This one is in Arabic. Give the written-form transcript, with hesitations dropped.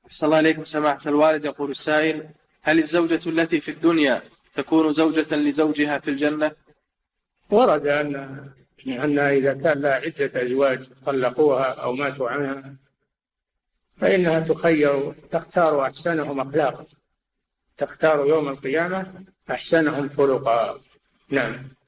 أحسن الله إليكم سماحة الوالد. يقول السائل: هل الزوجة التي في الدنيا تكون زوجة لزوجها في الجنة؟ ورد أن إذا كان لها عدة أزواج طلقوها أو ماتوا عنها فإنها تخير، تختار أحسنهم أخلاقا، تختار يوم القيامة أحسنهم خلقا. نعم.